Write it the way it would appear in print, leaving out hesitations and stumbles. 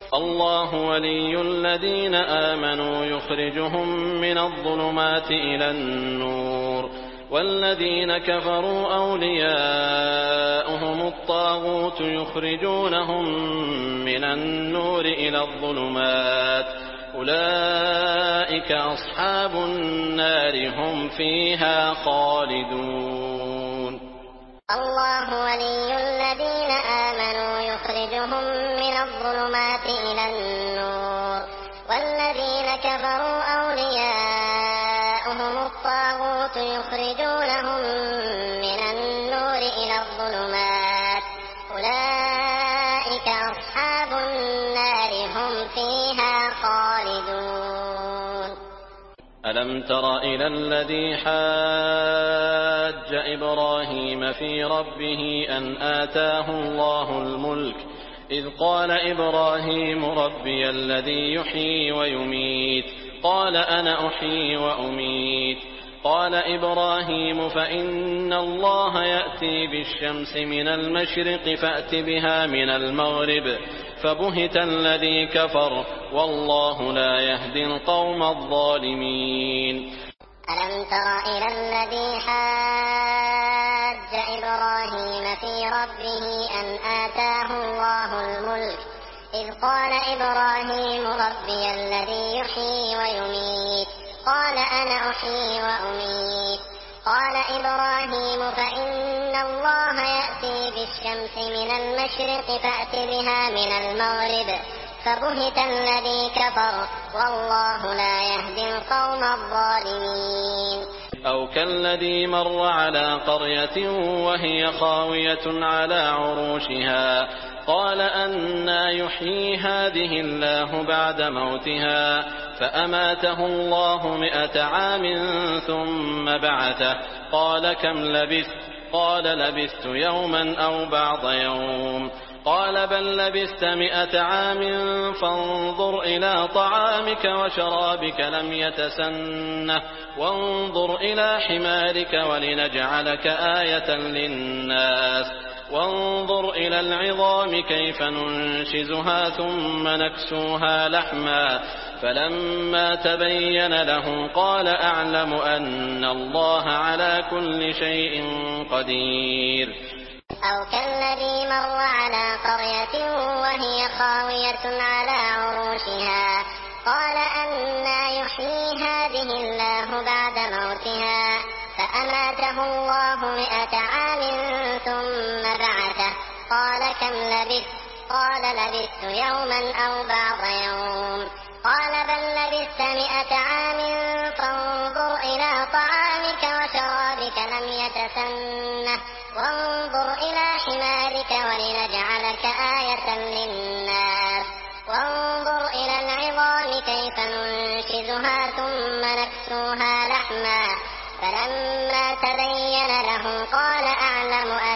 الله ولي الذين آمنوا يخرجهم من الظلمات إلى النور والذين كفروا أولياؤهم الطاغوت يخرجونهم من النور إلى الظلمات أولئك أصحاب النار هم فيها خالدون. الله ولي الذين آمنوا يخرجهم من الظلمات إلى النور والذين كفروا أولياؤهم الطاغوت يخرجونهم من النور إلى الظلمات أولئك أصحاب النار هم فيها خالدون. ألم تر إلى الذي حاج إبراهيم في ربه أن آتاه الله الملك إذ قال إبراهيم ربي الذي يحيي ويميت قال أنا أحيي وأميت قال إبراهيم فإن الله يأتي بالشمس من المشرق فأت بها من المغرب فبهت الذي كفر والله لا يهدي القوم الظالمين. ألم تر إلى الذي حاج إبراهيم في ربه أن آتاه الله الملك إذ قال إبراهيم ربي الذي يحيي ويميت قال أنا أحيي وأميت قال إبراهيم فإن الله يأتي بالشمس من المشرق فأت بها من المغرب فبهت الذي كفر والله لا يهدي القوم الظالمين. أو كالذي مر على قرية وهي خاوية على عروشها قال أنى يحيي هذه الله بعد موتها فأماته الله 100 عام ثم بعثه قال كم لبثت قال لبثت يوما أو بعض يوم قال بل لبثت 100 عام فانظر إلى طعامك وشرابك لم يتسنه وانظر إلى حمارك ولنجعلك آية للناس وانظر إلى العظام كيف ننشزها ثم نكسوها لحما فلما تبين له قال أعلم أن الله على كل شيء قدير. أو كالذي مر على قرية وهي خاوية على عروشها قال أنى يحيي هذه الله بعد موتها فأماته الله 100 عام ثم بعثه قال كم لبثت قال لبثت يوما أو بعض يوم قال بل لبثت 100 عام فانظر إلى طعامك وشرابك لم يتسنه وانظر إلى حمارك ولنجعلك آية للناس وانظر إلى العظام كيف ننشزها ثم نكسوها لحما فلما تبين له قال أعلم